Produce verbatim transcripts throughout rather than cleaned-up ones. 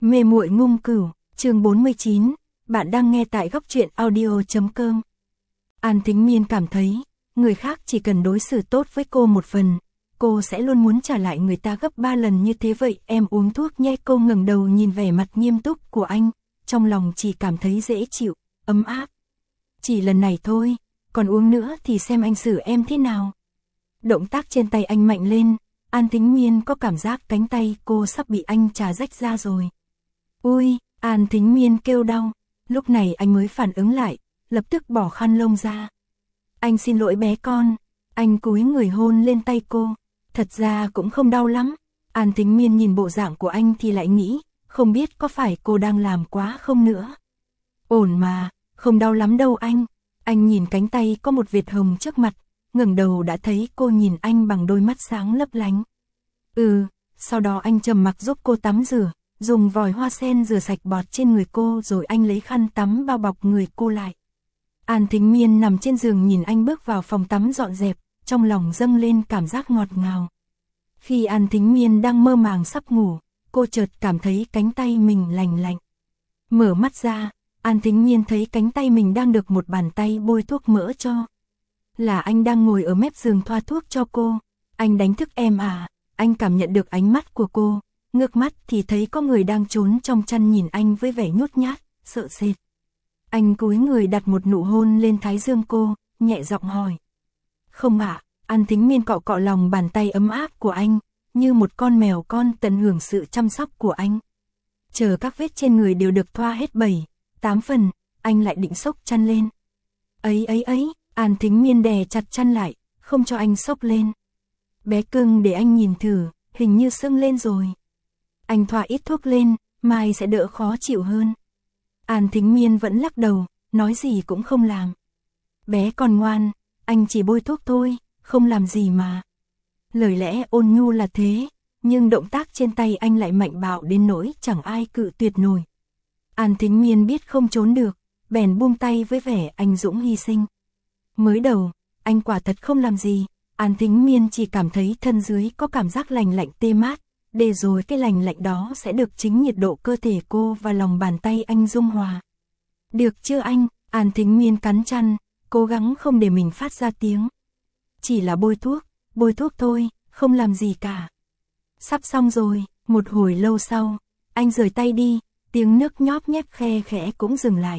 Mê muội ngung cửu, chương bốn mươi chín, bạn đang nghe tại góc truyện audio chấm com. An Thính Miên cảm thấy, người khác chỉ cần đối xử tốt với cô một phần, cô sẽ luôn muốn trả lại người ta gấp ba lần như thế vậy. Em uống thuốc nhé. Cô ngẩng đầu nhìn vẻ mặt nghiêm túc của anh, trong lòng chỉ cảm thấy dễ chịu, ấm áp. Chỉ lần này thôi, còn uống nữa thì xem anh xử em thế nào. Động tác trên tay anh mạnh lên, An Thính Miên có cảm giác cánh tay cô sắp bị anh chà rách ra rồi. Ui, An Thính Miên kêu đau, lúc này anh mới phản ứng lại, lập tức bỏ khăn lông ra. Anh xin lỗi bé con, anh cúi người hôn lên tay cô, thật ra cũng không đau lắm. An Thính Miên nhìn bộ dạng của anh thì lại nghĩ, không biết có phải cô đang làm quá không nữa. Ổn mà, không đau lắm đâu anh. Anh nhìn cánh tay có một vệt hồng trước mặt, ngẩng đầu đã thấy cô nhìn anh bằng đôi mắt sáng lấp lánh. Ừ, sau đó anh trầm mặc giúp cô tắm rửa, dùng vòi hoa sen rửa sạch bọt trên người cô rồi anh lấy khăn tắm bao bọc người cô lại. An Thính Miên nằm trên giường nhìn anh bước vào phòng tắm dọn dẹp, trong lòng dâng lên cảm giác ngọt ngào. Khi An Thính Miên đang mơ màng sắp ngủ, cô chợt cảm thấy cánh tay mình lành lạnh. Mở mắt ra, An Thính Miên thấy cánh tay mình đang được một bàn tay bôi thuốc mỡ cho. Là anh đang ngồi ở mép giường thoa thuốc cho cô. Anh đánh thức em à? Anh cảm nhận được ánh mắt của cô, ngước mắt thì thấy có người đang trốn trong chăn nhìn anh với vẻ nhút nhát, sợ sệt. Anh cúi người đặt một nụ hôn lên thái dương cô, nhẹ giọng hỏi. Không ạ. An Thính Miên cọ cọ lòng bàn tay ấm áp của anh, như một con mèo con tận hưởng sự chăm sóc của anh. Chờ các vết trên người đều được thoa hết bảy, tám phần, anh lại định xốc chăn lên. Ấy ấy ấy, An Thính Miên đè chặt chăn lại, không cho anh xốc lên. Bé cưng để anh nhìn thử, hình như sưng lên rồi. Anh thoa ít thuốc lên, mai sẽ đỡ khó chịu hơn. An Thính Miên vẫn lắc đầu, nói gì cũng không làm. Bé còn ngoan, anh chỉ bôi thuốc thôi, không làm gì mà. Lời lẽ ôn nhu là thế, nhưng động tác trên tay anh lại mạnh bạo đến nỗi chẳng ai cự tuyệt nổi. An Thính Miên biết không trốn được, bèn buông tay với vẻ anh dũng hy sinh. Mới đầu, anh quả thật không làm gì, An Thính Miên chỉ cảm thấy thân dưới có cảm giác lành lạnh tê mát, để rồi cái lành lạnh đó sẽ được chính nhiệt độ cơ thể cô và lòng bàn tay anh dung hòa. Được chưa anh? An Thính Miên cắn chăn, cố gắng không để mình phát ra tiếng. Chỉ là bôi thuốc, bôi thuốc thôi, không làm gì cả. Sắp xong rồi. Một hồi lâu sau, anh rời tay đi, tiếng nước nhóp nhép khe khẽ cũng dừng lại.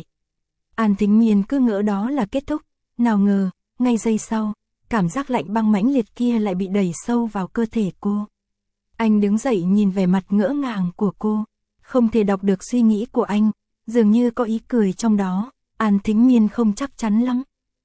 An Thính Miên cứ ngỡ đó là kết thúc, nào ngờ, ngay giây sau, cảm giác lạnh băng mãnh liệt kia lại bị đẩy sâu vào cơ thể cô. Anh đứng dậy nhìn vẻ mặt ngỡ ngàng của cô, không thể đọc được suy nghĩ của anh, dường như có ý cười trong đó. An Thính Miên không chắc chắn lắm.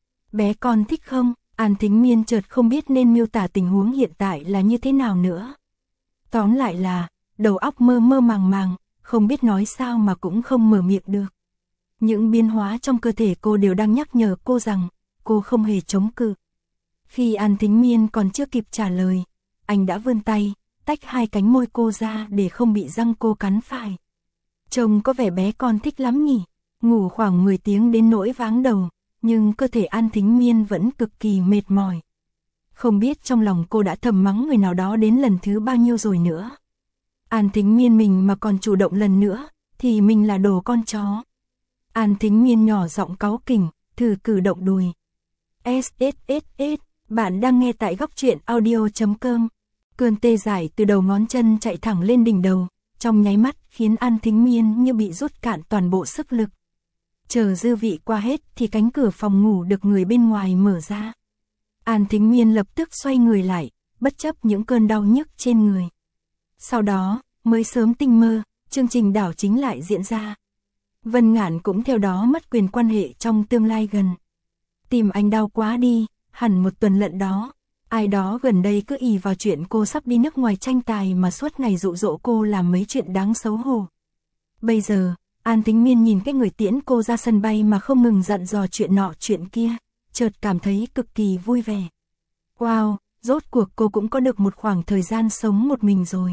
Bé con thích không? An Thính Miên chợt không biết nên miêu tả tình huống hiện tại là như thế nào nữa. Tóm lại là, đầu óc mơ mơ màng màng, không biết nói sao mà cũng không mở miệng được. Những biến hóa trong cơ thể cô đều đang nhắc nhở cô rằng, cô không hề chống cự. Khi An Thính Miên còn chưa kịp trả lời, anh đã vươn tay, tách hai cánh môi cô ra để không bị răng cô cắn phải. Trông có vẻ bé con thích lắm nhỉ, ngủ khoảng mười tiếng đến nỗi váng đầu, nhưng cơ thể An Thính Miên vẫn cực kỳ mệt mỏi. Không biết trong lòng cô đã thầm mắng người nào đó đến lần thứ bao nhiêu rồi nữa. An Thính Miên mình mà còn chủ động lần nữa, thì mình là đồ con chó. An Thính Miên nhỏ giọng cáu kỉnh, thử cử động đùi. ét ét ét ét, bạn đang nghe tại góc truyện audio chấm com. Cơn tê dại từ đầu ngón chân chạy thẳng lên đỉnh đầu, trong nháy mắt khiến An Thính Miên như bị rút cạn toàn bộ sức lực. Chờ dư vị qua hết thì cánh cửa phòng ngủ được người bên ngoài mở ra. An Thính Miên lập tức xoay người lại, bất chấp những cơn đau nhức trên người. Sau đó, mới sớm tinh mơ, chương trình đảo chính lại diễn ra. Vân Ngạn cũng theo đó mất quyền quan hệ trong tương lai gần. Tìm anh đau quá đi, hẳn một tuần lận đó. Ai đó gần đây cứ ì vào chuyện cô sắp đi nước ngoài tranh tài mà suốt ngày dụ dỗ cô làm mấy chuyện đáng xấu hổ. Bây giờ, An Thính Miên nhìn cái người tiễn cô ra sân bay mà không ngừng dặn dò chuyện nọ chuyện kia, chợt cảm thấy cực kỳ vui vẻ. Wow, rốt cuộc cô cũng có được một khoảng thời gian sống một mình rồi.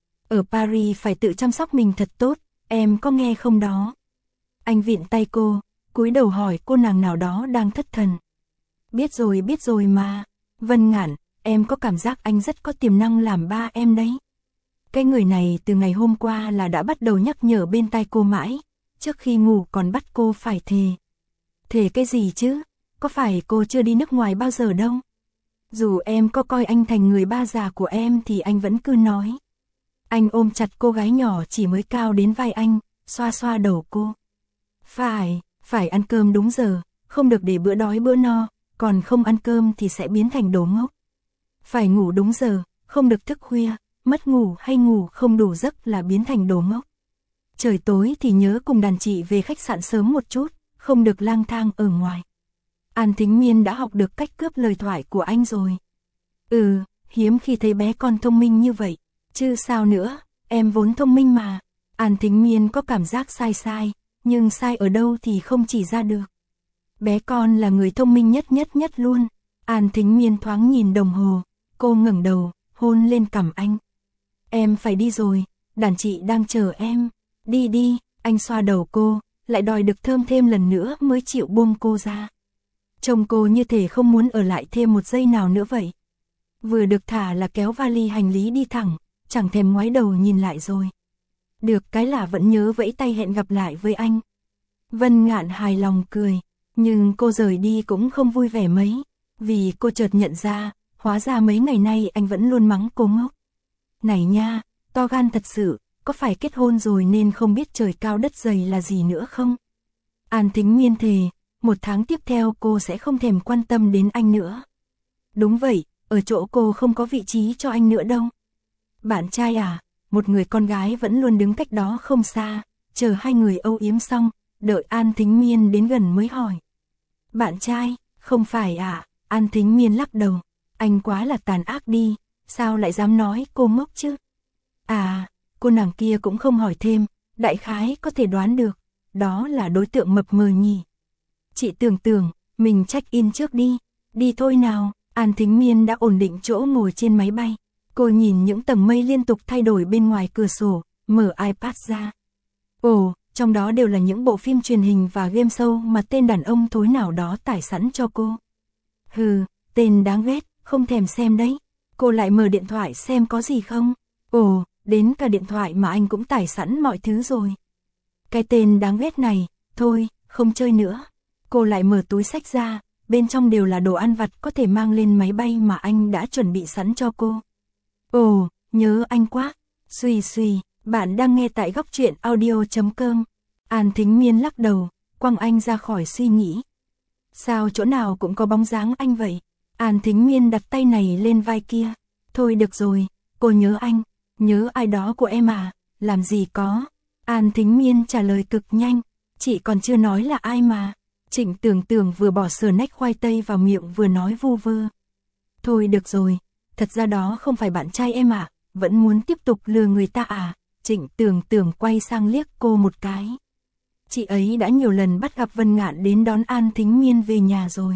Ở Paris phải tự chăm sóc mình thật tốt, em có nghe không đó? Anh vịn tay cô, cúi đầu hỏi cô nàng nào đó đang thất thần. Biết rồi biết rồi mà, Vân Ngạn, em có cảm giác anh rất có tiềm năng làm ba em đấy. Cái người này từ ngày hôm qua là đã bắt đầu nhắc nhở bên tai cô mãi, trước khi ngủ còn bắt cô phải thề. Thề cái gì chứ, có phải cô chưa đi nước ngoài bao giờ đâu. Dù em có coi anh thành người ba già của em thì anh vẫn cứ nói. Anh ôm chặt cô gái nhỏ chỉ mới cao đến vai anh, xoa xoa đầu cô. Phải, phải ăn cơm đúng giờ, không được để bữa đói bữa no, còn không ăn cơm thì sẽ biến thành đồ ngốc. Phải ngủ đúng giờ, không được thức khuya, mất ngủ hay ngủ không đủ giấc là biến thành đồ ngốc. Trời tối thì nhớ cùng đàn chị về khách sạn sớm một chút, không được lang thang ở ngoài. An Thính Miên đã học được cách cướp lời thoại của anh rồi. Ừ, hiếm khi thấy bé con thông minh như vậy, chứ sao nữa, em vốn thông minh mà. An Thính Miên có cảm giác sai sai, nhưng sai ở đâu thì không chỉ ra được. Bé con là người thông minh nhất nhất nhất luôn. An Thính Miên thoáng nhìn đồng hồ, cô ngẩng đầu, hôn lên cằm anh. Em phải đi rồi, đàn chị đang chờ em. Đi đi, anh xoa đầu cô, lại đòi được thơm thêm lần nữa mới chịu buông cô ra. Trông cô như thể không muốn ở lại thêm một giây nào nữa vậy. Vừa được thả là kéo vali hành lý đi thẳng, chẳng thèm ngoái đầu nhìn lại rồi. Được cái là vẫn nhớ vẫy tay hẹn gặp lại với anh. Vân Ngạn hài lòng cười, nhưng cô rời đi cũng không vui vẻ mấy, vì cô chợt nhận ra, hóa ra mấy ngày nay anh vẫn luôn mắng cô ngốc. Này nha, to gan thật sự, có phải kết hôn rồi nên không biết trời cao đất dày là gì nữa không? An Thính Miên thề, một tháng tiếp theo cô sẽ không thèm quan tâm đến anh nữa. Đúng vậy, ở chỗ cô không có vị trí cho anh nữa đâu. Bạn trai à, một người con gái vẫn luôn đứng cách đó không xa, chờ hai người âu yếm xong, đợi An Thính Miên đến gần mới hỏi. Bạn trai, không phải à, An Thính Miên lắc đầu, anh quá là tàn ác đi, sao lại dám nói cô ngốc chứ? À, cô nàng kia cũng không hỏi thêm, đại khái có thể đoán được, đó là đối tượng mập mờ nhỉ. Chị tưởng tưởng, mình check in trước đi, đi thôi nào. An Thính Miên đã ổn định chỗ ngồi trên máy bay, cô nhìn những tầng mây liên tục thay đổi bên ngoài cửa sổ, mở iPad ra. Ồ, trong đó đều là những bộ phim truyền hình và game show mà tên đàn ông thối nào đó tải sẵn cho cô. Hừ, tên đáng ghét, không thèm xem đấy. Cô lại mở điện thoại xem có gì không. Ồ, đến cả điện thoại mà anh cũng tải sẵn mọi thứ rồi. Cái tên đáng ghét này, thôi, không chơi nữa. Cô lại mở túi xách ra, bên trong đều là đồ ăn vặt có thể mang lên máy bay mà anh đã chuẩn bị sẵn cho cô. Ồ, nhớ anh quá. Xùy xùy, bạn đang nghe tại góc truyện audio chấm com. An Thính Miên lắc đầu, quăng anh ra khỏi suy nghĩ. Sao chỗ nào cũng có bóng dáng anh vậy? An Thính Miên đặt tay này lên vai kia. Thôi được rồi, cô nhớ anh, nhớ ai đó của em à, làm gì có. An Thính Miên trả lời cực nhanh, chị còn chưa nói là ai mà. Trịnh Tưởng Tưởng vừa bỏ sờ nách khoai tây vào miệng vừa nói vu vơ. Thôi được rồi, thật ra đó không phải bạn trai em à, vẫn muốn tiếp tục lừa người ta à. Trịnh Tưởng Tưởng quay sang liếc cô một cái. Chị ấy đã nhiều lần bắt gặp Vân Ngạn đến đón An Thính Miên về nhà rồi.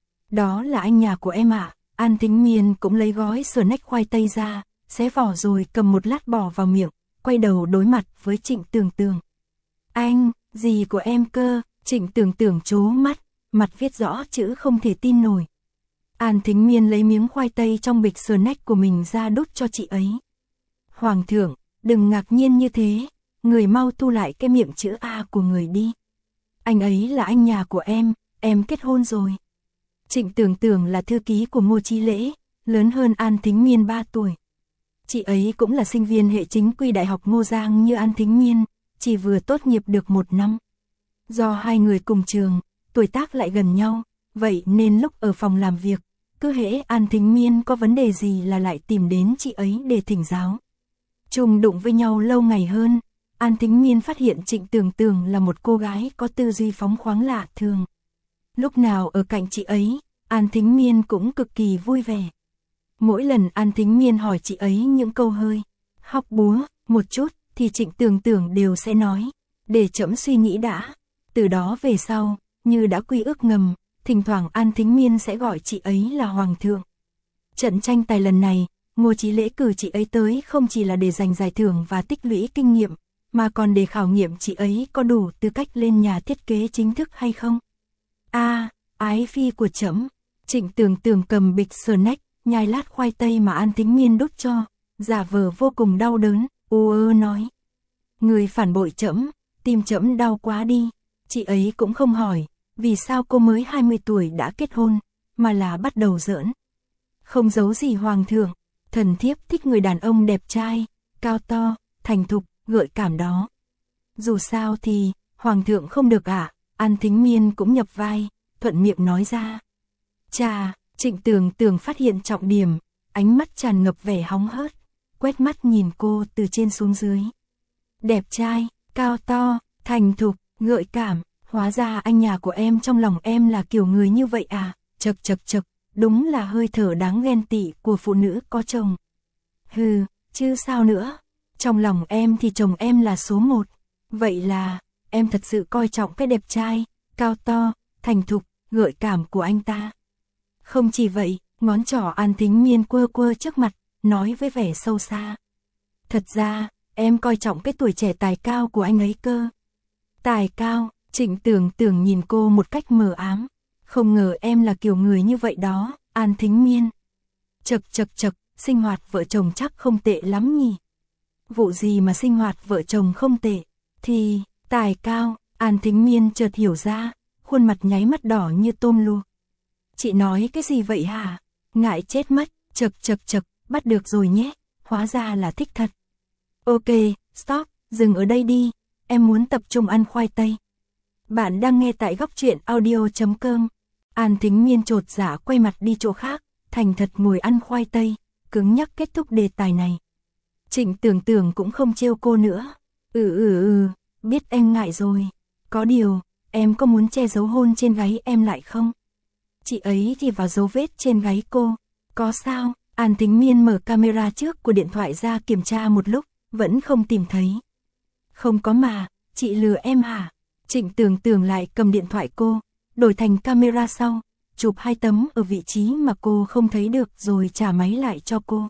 Đó là anh nhà của em ạ. An Thính Miên cũng lấy gói sờ nách khoai tây ra, xé vỏ rồi cầm một lát bỏ vào miệng, quay đầu đối mặt với Trịnh Tưởng Tưởng. Anh, gì của em cơ? Trịnh Tưởng Tưởng trố mắt, mặt viết rõ chữ không thể tin nổi. An Thính Miên lấy miếng khoai tây trong bịch sờ nách của mình ra đút cho chị ấy. Hoàng thượng, đừng ngạc nhiên như thế, người mau thu lại cái miệng chữ A của người đi. Anh ấy là anh nhà của em, em kết hôn rồi. Trịnh Tưởng Tưởng là thư ký của Ngô Chí Lễ, lớn hơn An Thính Miên ba tuổi. Chị ấy cũng là sinh viên hệ chính quy Đại học Ngô Giang như An Thính Miên, chỉ vừa tốt nghiệp được một năm. Do hai người cùng trường, tuổi tác lại gần nhau, vậy nên lúc ở phòng làm việc, cứ hễ An Thính Miên có vấn đề gì là lại tìm đến chị ấy để thỉnh giáo. Chung đụng với nhau lâu ngày hơn, An Thính Miên phát hiện Trịnh Tưởng Tưởng là một cô gái có tư duy phóng khoáng lạ thường. Lúc nào ở cạnh chị ấy, An Thính Miên cũng cực kỳ vui vẻ. Mỗi lần An Thính Miên hỏi chị ấy những câu hơi hóc búa một chút thì Trịnh Tưởng Tưởng đều sẽ nói, để trẫm suy nghĩ đã. Từ đó về sau, như đã quy ước ngầm, thỉnh thoảng An Thính Miên sẽ gọi chị ấy là Hoàng thượng. Trận tranh tài lần này, Ngô Chí Lễ cử chị ấy tới không chỉ là để giành giải thưởng và tích lũy kinh nghiệm, mà còn để khảo nghiệm chị ấy có đủ tư cách lên nhà thiết kế chính thức hay không. A, à, ái phi của trẫm. Trịnh Tưởng Tưởng cầm bịch snack, nhai lát khoai tây mà An Thính Miên đút cho, giả vờ vô cùng đau đớn, u ơ nói. Người phản bội trẫm, tim trẫm đau quá đi. Chị ấy cũng không hỏi, vì sao cô mới hai mươi tuổi đã kết hôn, mà là bắt đầu giỡn. Không giấu gì hoàng thượng, thần thiếp thích người đàn ông đẹp trai, cao to, thành thục, gợi cảm đó. Dù sao thì, hoàng thượng không được ạ, à? An Thính Miên cũng nhập vai, thuận miệng nói ra. Chà, Trịnh Tường Tường phát hiện trọng điểm, ánh mắt tràn ngập vẻ hóng hớt, quét mắt nhìn cô từ trên xuống dưới. Đẹp trai, cao to, thành thục, gợi cảm, hóa ra anh nhà của em trong lòng em là kiểu người như vậy à, chật chật chật, đúng là hơi thở đáng ghen tị của phụ nữ có chồng. Hừ, chứ sao nữa, trong lòng em thì chồng em là số một, vậy là, em thật sự coi trọng cái đẹp trai, cao to, thành thục, gợi cảm của anh ta. Không chỉ vậy, ngón trỏ An Thính Miên quơ quơ trước mặt, nói với vẻ sâu xa. Thật ra, em coi trọng cái tuổi trẻ tài cao của anh ấy cơ. Tài cao, Trịnh Tường Tường nhìn cô một cách mờ ám. Không ngờ em là kiểu người như vậy đó, An Thính Miên. Chật chật chật, sinh hoạt vợ chồng chắc không tệ lắm nhỉ. Vụ gì mà sinh hoạt vợ chồng không tệ, thì, tài cao, An Thính Miên chợt hiểu ra, khuôn mặt nháy mắt đỏ như tôm luộc. Chị nói cái gì vậy hả? Ngại chết mất, chật chật chật, bắt được rồi nhé, hóa ra là thích thật. Ok, stop, dừng ở đây đi, em muốn tập trung ăn khoai tây. Bạn đang nghe tại góc truyện audio chấm com. An Thính Miên chột dạ quay mặt đi chỗ khác, thành thật ngồi ăn khoai tây, cứng nhắc kết thúc đề tài này. Trịnh Tường Tường cũng không trêu cô nữa. Ừ ừ ừ, biết em ngại rồi. Có điều, em có muốn che dấu hôn trên gáy em lại không? Chị ấy thì vào dấu vết trên gáy cô. Có sao? An Thính Miên mở camera trước của điện thoại ra kiểm tra một lúc, vẫn không tìm thấy. Không có mà, chị lừa em hả? Trịnh Tường Tường lại cầm điện thoại cô, đổi thành camera sau, chụp hai tấm ở vị trí mà cô không thấy được rồi trả máy lại cho cô.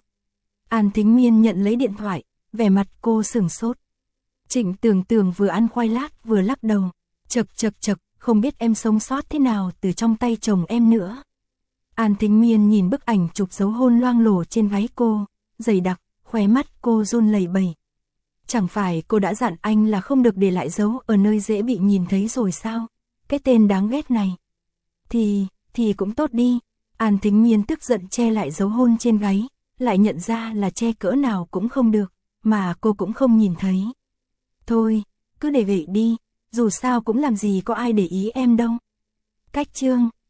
An Thính Miên nhận lấy điện thoại, vẻ mặt cô sửng sốt. Trịnh Tường Tường vừa ăn khoai lát vừa lắc đầu, chật chật chật, không biết em sống sót thế nào từ trong tay chồng em nữa. An Thính Miên nhìn bức ảnh chụp dấu hôn loang lổ trên gáy cô, dày đặc, khóe mắt cô run lẩy bẩy. Chẳng phải cô đã dặn anh là không được để lại dấu ở nơi dễ bị nhìn thấy rồi sao? Cái tên đáng ghét này. Thì, thì cũng tốt đi. An Thính Miên tức giận che lại dấu hôn trên gáy, lại nhận ra là che cỡ nào cũng không được, mà cô cũng không nhìn thấy. Thôi, cứ để vậy đi, dù sao cũng làm gì có ai để ý em đâu. Cách chương